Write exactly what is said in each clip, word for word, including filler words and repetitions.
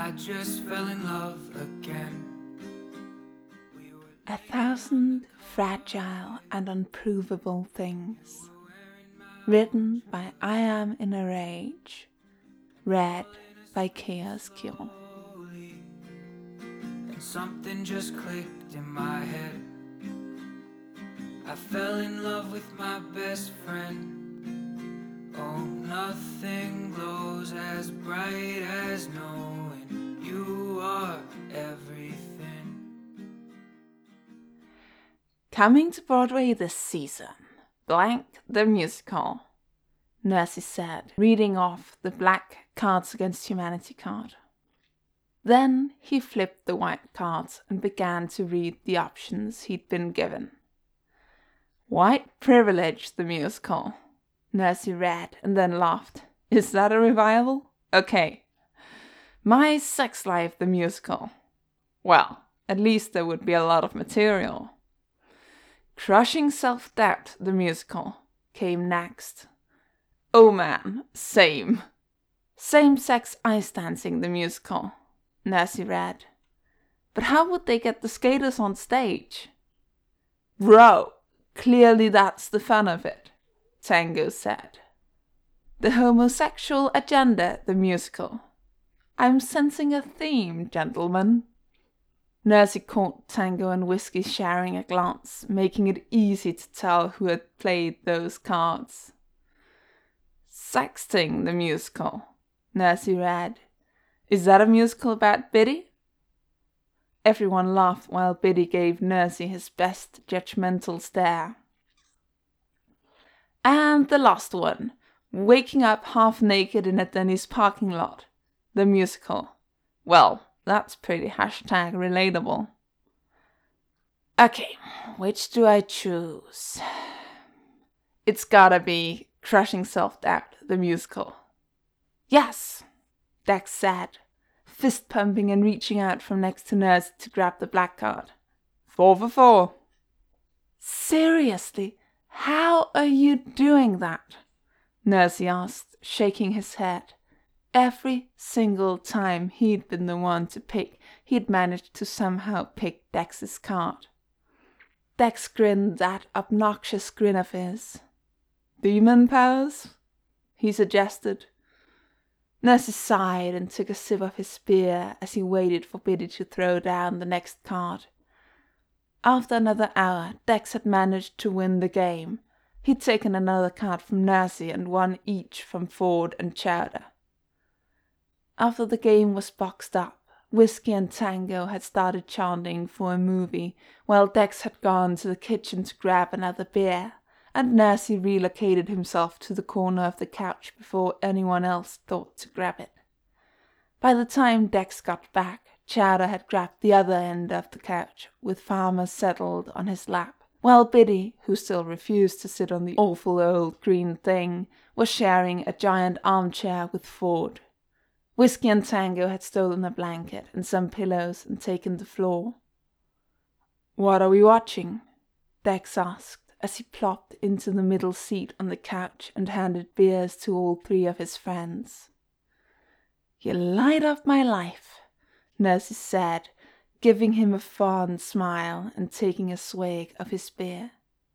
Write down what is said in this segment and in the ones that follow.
I just fell in love again. A thousand fragile and unprovable things. Written by I Am in a Rage. Read by Chaos Cure. And something just clicked in my head. I fell in love with my best friend. Oh, nothing glows as bright as knowing you are everything. Coming to Broadway this season, Blank the Musical, Nursey said, reading off the black Cards Against Humanity card. Then he flipped the white cards and began to read the options he'd been given. White Privilege the Musical, Nursey read and then laughed. Is that a revival? Okay. My Sex Life the Musical. Well, at least there would be a lot of material. Crushing Self-Doubt the Musical came next. Oh man, same. Same-Sex Ice Dancing the Musical, Nursey read. But how would they get the skaters on stage? Bro, clearly that's the fun of it, Tango said. The Homosexual Agenda the Musical. I'm sensing a theme, gentlemen. Nursey caught Tango and Whiskey sharing a glance, making it easy to tell who had played those cards. Sexting the Musical, Nursey read. Is that a musical about Biddy? Everyone laughed while Biddy gave Nursey his best judgmental stare. And the last one, Waking Up Half Naked in a Denny's Parking Lot, the Musical. Well, that's pretty hashtag relatable. Okay, which do I choose? It's gotta be Crushing Self-Doubt, the Musical. Yes, Dex said, fist pumping and reaching out from next to Nursey to grab the black card. Four for four. Seriously, how are you doing that? Nursey asked, shaking his head. Every single time he'd been the one to pick, he'd managed to somehow pick Dex's card. Dex grinned that obnoxious grin of his. Demon powers? He suggested. Nursey sighed and took a sip of his beer as he waited for Biddy to throw down the next card. After another hour, Dex had managed to win the game. He'd taken another card from Nursey and one each from Ford and Chowder. After the game was boxed up, Whiskey and Tango had started chanting for a movie, while Dex had gone to the kitchen to grab another beer, and Nursey relocated himself to the corner of the couch before anyone else thought to grab it. By the time Dex got back, Chowder had grabbed the other end of the couch, with Farmer settled on his lap, while Biddy, who still refused to sit on the awful old green thing, was sharing a giant armchair with Ford. Whiskey and Tango had stolen a blanket and some pillows and taken the floor. What are we watching? Dex asked as he plopped into the middle seat on the couch and handed beers to all three of his friends. You light up my life, Nursey said, giving him a fond smile and taking a swig of his beer.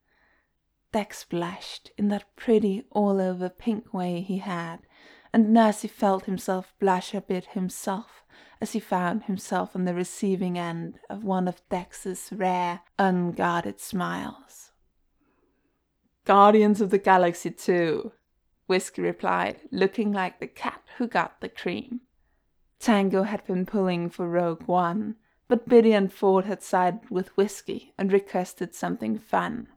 Dex blushed in that pretty all-over pink way he had, and Nursey felt himself blush a bit himself as he found himself on the receiving end of one of Dex's rare, unguarded smiles. Guardians of the Galaxy two, Whiskey replied, looking like the cat who got the cream. Tango had been pulling for Rogue One, but Biddy and Ford had sided with Whiskey and requested something fun.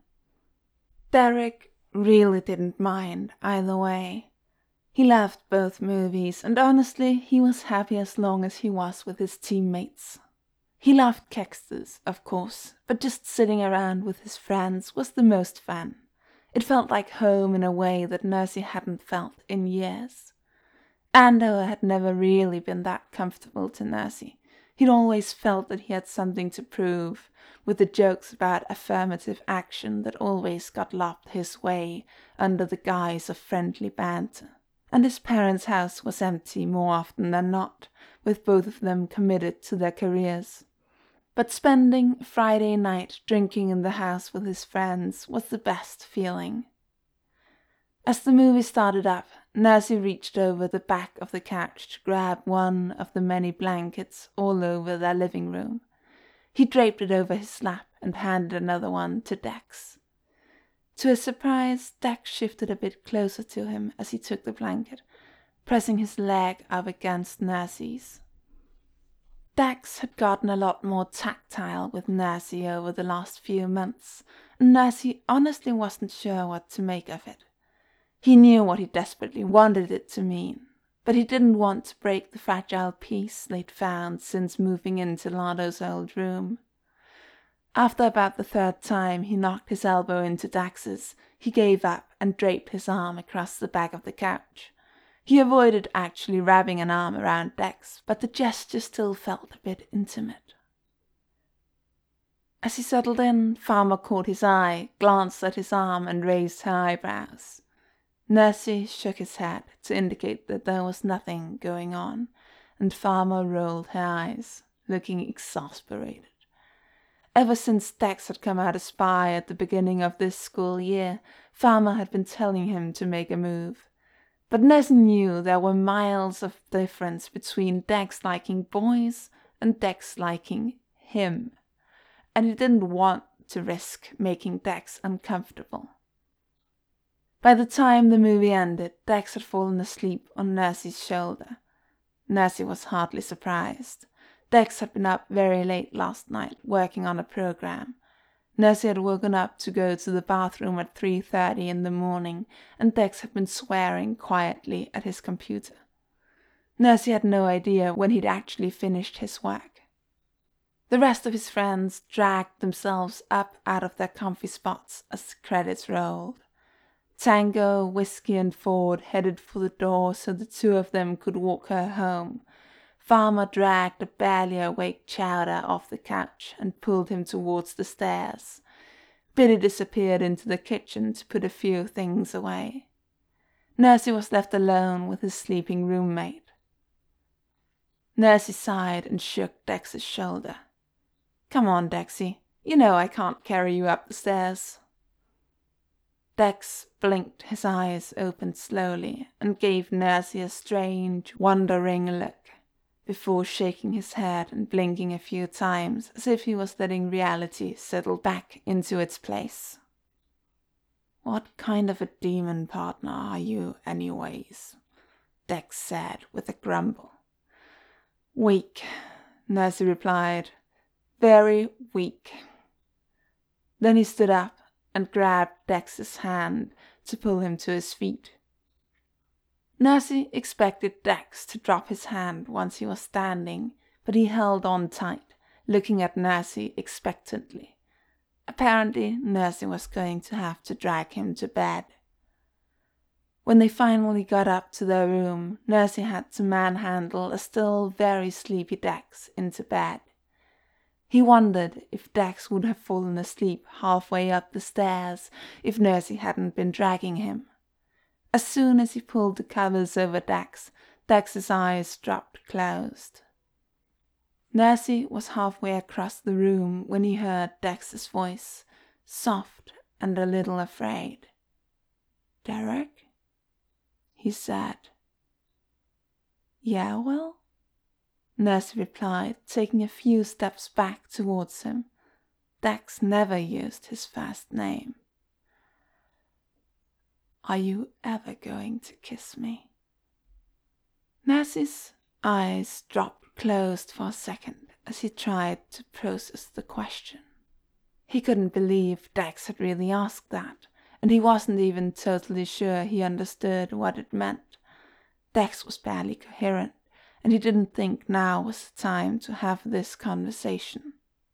Derek really didn't mind either way. He loved both movies, and honestly, he was happy as long as he was with his teammates. He loved Kexters, of course, but just sitting around with his friends was the most fun. It felt like home in a way that Nursey hadn't felt in years. Andover had never really been that comfortable to Nursey. He'd always felt that he had something to prove, with the jokes about affirmative action that always got lobbed his way under the guise of friendly banter. And his parents' house was empty more often than not, with both of them committed to their careers. But spending Friday night drinking in the house with his friends was the best feeling. As the movie started up, Narcy reached over the back of the couch to grab one of the many blankets all over their living room. He draped it over his lap and handed another one to Dex. To his surprise, Dex shifted a bit closer to him as he took the blanket, pressing his leg up against Narcy's. Dex had gotten a lot more tactile with Narcy over the last few months, and Narcy honestly wasn't sure what to make of it. He knew what he desperately wanted it to mean, but he didn't want to break the fragile peace they'd found since moving into Lardo's old room. After about the third time he knocked his elbow into Dex's, he gave up and draped his arm across the back of the couch. He avoided actually wrapping an arm around Dex, but the gesture still felt a bit intimate. As he settled in, Farmer caught his eye, glanced at his arm, and raised her eyebrows. Narcy shook his head to indicate that there was nothing going on, and Farmer rolled her eyes, looking exasperated. Ever since Dex had come out a spy at the beginning of this school year, Farmer had been telling him to make a move. But Narcy knew there were miles of difference between Dex liking boys and Dex liking him, and he didn't want to risk making Dex uncomfortable. By the time the movie ended, Dex had fallen asleep on Narcy's shoulder. Narcy was hardly surprised. Dex had been up very late last night, working on a program. Narcy had woken up to go to the bathroom at three thirty in the morning, and Dex had been swearing quietly at his computer. Narcy had no idea when he'd actually finished his work. The rest of his friends dragged themselves up out of their comfy spots as the credits rolled. Tango, Whiskey, and Ford headed for the door so the two of them could walk her home. Farmer dragged the barely awake Chowder off the couch and pulled him towards the stairs. Billy disappeared into the kitchen to put a few things away. Narcy was left alone with his sleeping roommate. Narcy sighed and shook Dex's shoulder. "Come on, Dexy. You know I can't carry you up the stairs." Dex blinked, his eyes opened slowly, and gave Narcy a strange, wondering look, before shaking his head and blinking a few times as if he was letting reality settle back into its place. "What kind of a demon partner are you, anyways?" Dex said with a grumble. "Weak," Narcy replied. "Very weak." Then he stood up and grabbed Dex's hand to pull him to his feet. Narcy expected Dex to drop his hand once he was standing, but he held on tight, looking at Narcy expectantly. Apparently, Narcy was going to have to drag him to bed. When they finally got up to their room, Narcy had to manhandle a still very sleepy Dex into bed. He wondered if Dex would have fallen asleep halfway up the stairs if Narcy hadn't been dragging him. As soon as he pulled the covers over Dex, Dex's eyes dropped closed. Narcy was halfway across the room when he heard Dex's voice, soft and a little afraid. "Derek?" he said. "Yeah, Will?" Narcy replied, taking a few steps back towards him. Dex never used his first name. "Are you ever going to kiss me?" Narcy's eyes dropped closed for a second as he tried to process the question. He couldn't believe Dex had really asked that, and he wasn't even totally sure he understood what it meant. Dex was barely coherent, and he didn't think now was the time to have this conversation.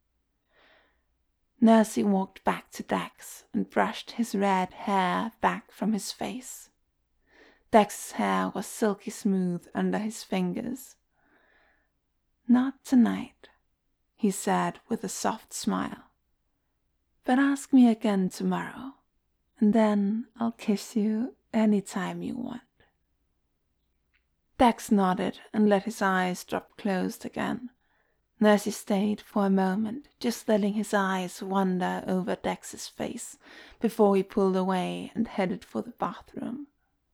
Narcy walked back to Dex and brushed his red hair back from his face. Dex's hair was silky smooth under his fingers. "Not tonight," he said with a soft smile. "But ask me again tomorrow, and then I'll kiss you any time you want." Dax nodded and let his eyes drop closed again. Nursey stayed for a moment, just letting his eyes wander over Dax's face before he pulled away and headed for the bathroom.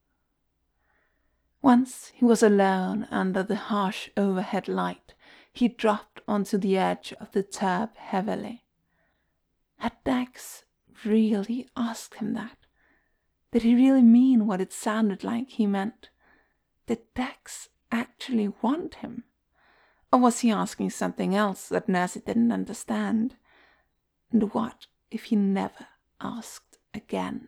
Once he was alone under the harsh overhead light, he dropped onto the edge of the tub heavily. Had Dax really asked him that? Did he really mean what it sounded like he meant? Did Dax actually want him? Or was he asking something else that Nursey didn't understand? And what if he never asked again?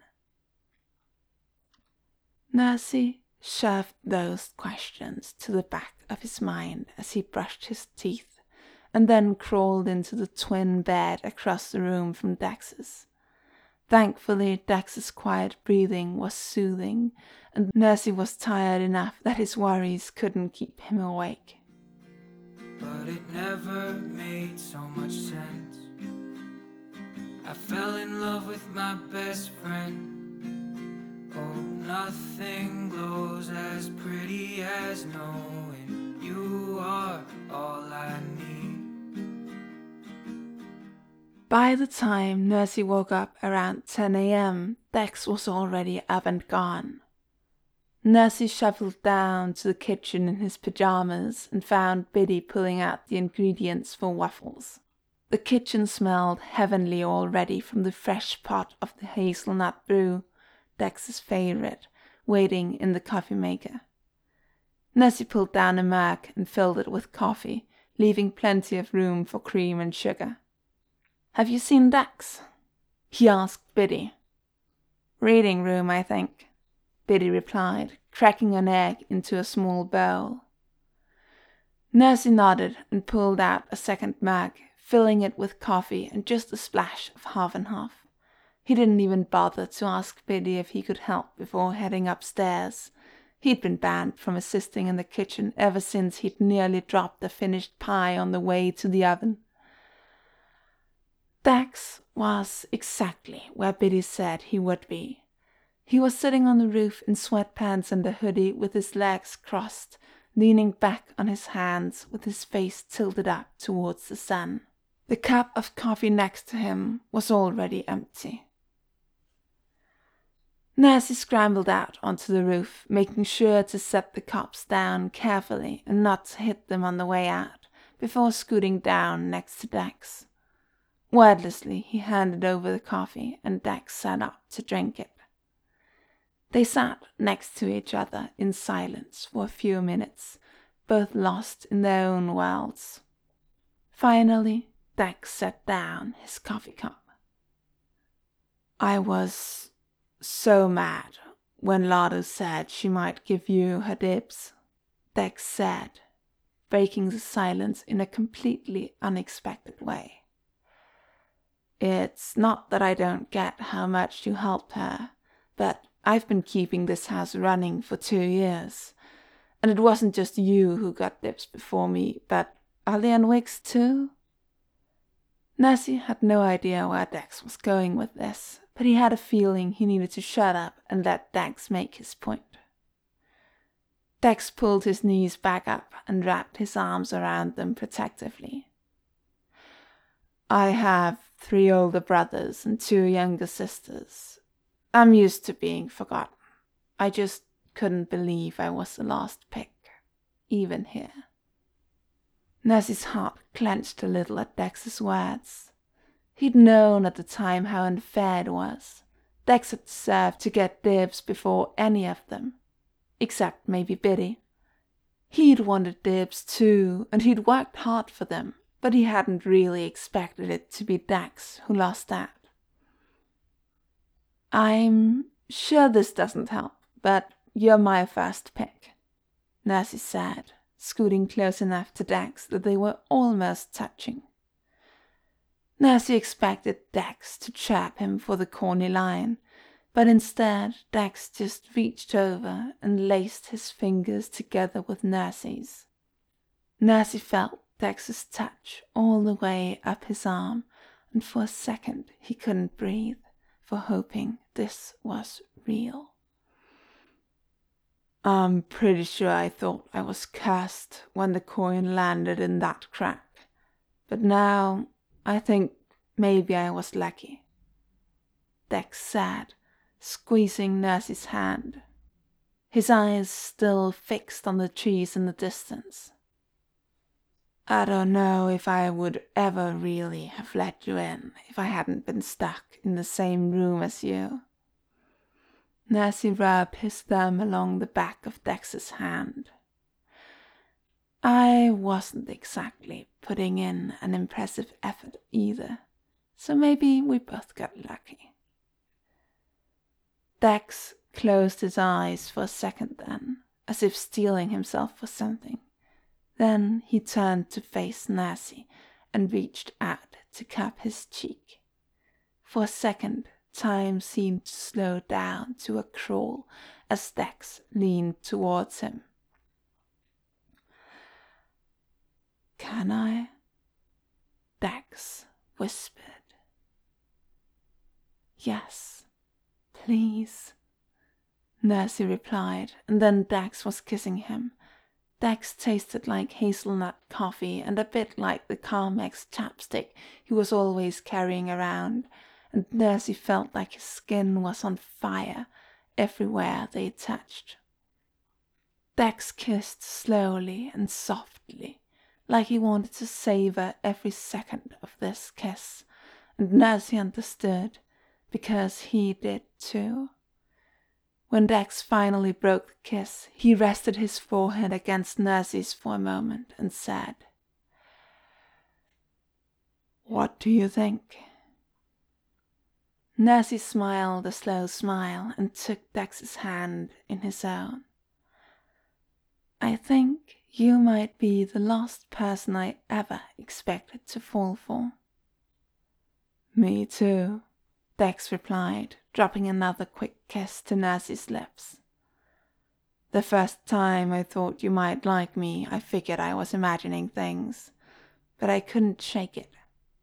Nursey shoved those questions to the back of his mind as he brushed his teeth, and then crawled into the twin bed across the room from Dax's. Thankfully, Dax's quiet breathing was soothing, and Nursey was tired enough that his worries couldn't keep him awake. But it never made so much sense. I fell in love with my best friend. Oh, nothing glows as pretty as knowing you are all I need. By the time Nursey woke up around ten a.m., Dax was already up and gone. Nursey shuffled down to the kitchen in his pajamas and found Biddy pulling out the ingredients for waffles. The kitchen smelled heavenly already from the fresh pot of the hazelnut brew, Dax's favorite, waiting in the coffee maker. Nursey pulled down a mug and filled it with coffee, leaving plenty of room for cream and sugar. "Have you seen Dax?" he asked Biddy. "Reading room, I think," Biddy replied, cracking an egg into a small bowl. Nursey nodded and pulled out a second mug, filling it with coffee and just a splash of half and half. He didn't even bother to ask Biddy if he could help before heading upstairs. He'd been banned from assisting in the kitchen ever since he'd nearly dropped a finished pie on the way to the oven. Dax was exactly where Biddy said he would be. He was sitting on the roof in sweatpants and a hoodie with his legs crossed, leaning back on his hands with his face tilted up towards the sun. The cup of coffee next to him was already empty. Nursey scrambled out onto the roof, making sure to set the cups down carefully and not to hit them on the way out, before scooting down next to Dax. Wordlessly, he handed over the coffee, and Dax sat up to drink it. They sat next to each other in silence for a few minutes, both lost in their own worlds. Finally, Dax set down his coffee cup. "I was so mad when Lotto said she might give you her dibs," Dax said, breaking the silence in a completely unexpected way. "It's not that I don't get how much you helped her, but I've been keeping this house running for two years. And it wasn't just you who got dibs before me, but Ali and Wicks too?" Nursey had no idea where Dax was going with this, but he had a feeling he needed to shut up and let Dax make his point. Dax pulled his knees back up and wrapped his arms around them protectively. "I have three older brothers and two younger sisters. I'm used to being forgotten. I just couldn't believe I was the last pick, even here." Nursey's heart clenched a little at Dax's words. He'd known at the time how unfair it was. Dax had deserved to get dibs before any of them, except maybe Biddy. He'd wanted dibs too, and he'd worked hard for them, but he hadn't really expected it to be Dax who lost out. "I'm sure this doesn't help, but you're my first pick," Nursey said, scooting close enough to Dax that they were almost touching. Nursey expected Dax to chirp him for the corny line, but instead Dax just reached over and laced his fingers together with Nursey's. Nursey felt Dax's touch all the way up his arm, and for a second he couldn't breathe, for hoping this was real. I'm pretty sure I thought I was cursed when the coin landed in that crack, but now I think maybe I was lucky," Dex said, squeezing Nursey's hand, his eyes still fixed on the trees in the distance. "I don't know if I would ever really have let you in if I hadn't been stuck in the same room as you." Nursey rubbed his thumb along the back of Dex's hand. "I wasn't exactly putting in an impressive effort either, so maybe we both got lucky." Dex closed his eyes for a second then, as if steeling himself for something. Then he turned to face Nursey and reached out to cup his cheek. For a second, time seemed to slow down to a crawl as Dex leaned towards him. "Can I?" Dex whispered. "Yes, please," Nursey replied, and then Dex was kissing him. Dex tasted like hazelnut coffee and a bit like the Carmex chapstick he was always carrying around, and Nursey felt like his skin was on fire everywhere they touched. Dex kissed slowly and softly, like he wanted to savor every second of this kiss, and Nursey understood, because he did too. When Dex finally broke the kiss, he rested his forehead against Nursey's for a moment and said, "What do you think?" Nursey smiled a slow smile and took Dex's hand in his own. "I think you might be the last person I ever expected to fall for." "Me too," Dex replied, dropping another quick kiss to Nursey's lips. "The first time I thought you might like me, I figured I was imagining things, but I couldn't shake it."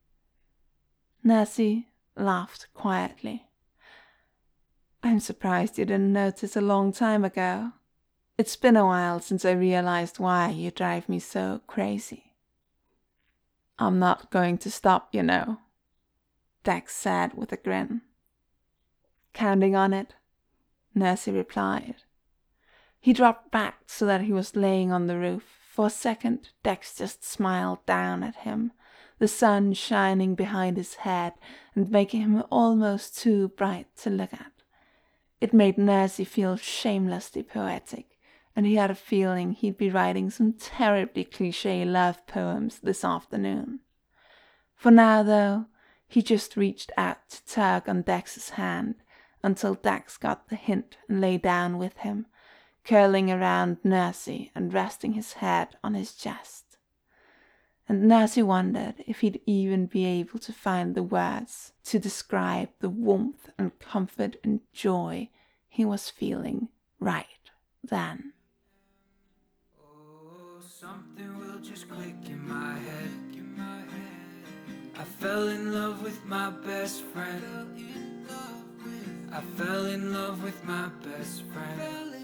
Nursey laughed quietly. "I'm surprised you didn't notice a long time ago. It's been a while since I realized why you drive me so crazy." "I'm not going to stop, you know," Dex said with a grin. "Counting on it," Nursey replied. He dropped back so that he was laying on the roof. For a second, Dex just smiled down at him, the sun shining behind his head and making him almost too bright to look at. It made Nursey feel shamelessly poetic, and he had a feeling he'd be writing some terribly cliché love poems this afternoon. For now, though, he just reached out to tug on Dex's hand until Dex got the hint and lay down with him, curling around Nursey and resting his head on his chest. And Nursey wondered if he'd even be able to find the words to describe the warmth and comfort and joy he was feeling right then. Oh, something will just click in my head. I fell in love with my best friend. I fell in love with my best friend.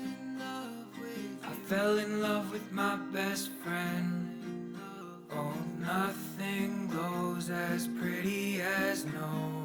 I fell in love with my best friend. Oh, nothing glows as pretty as no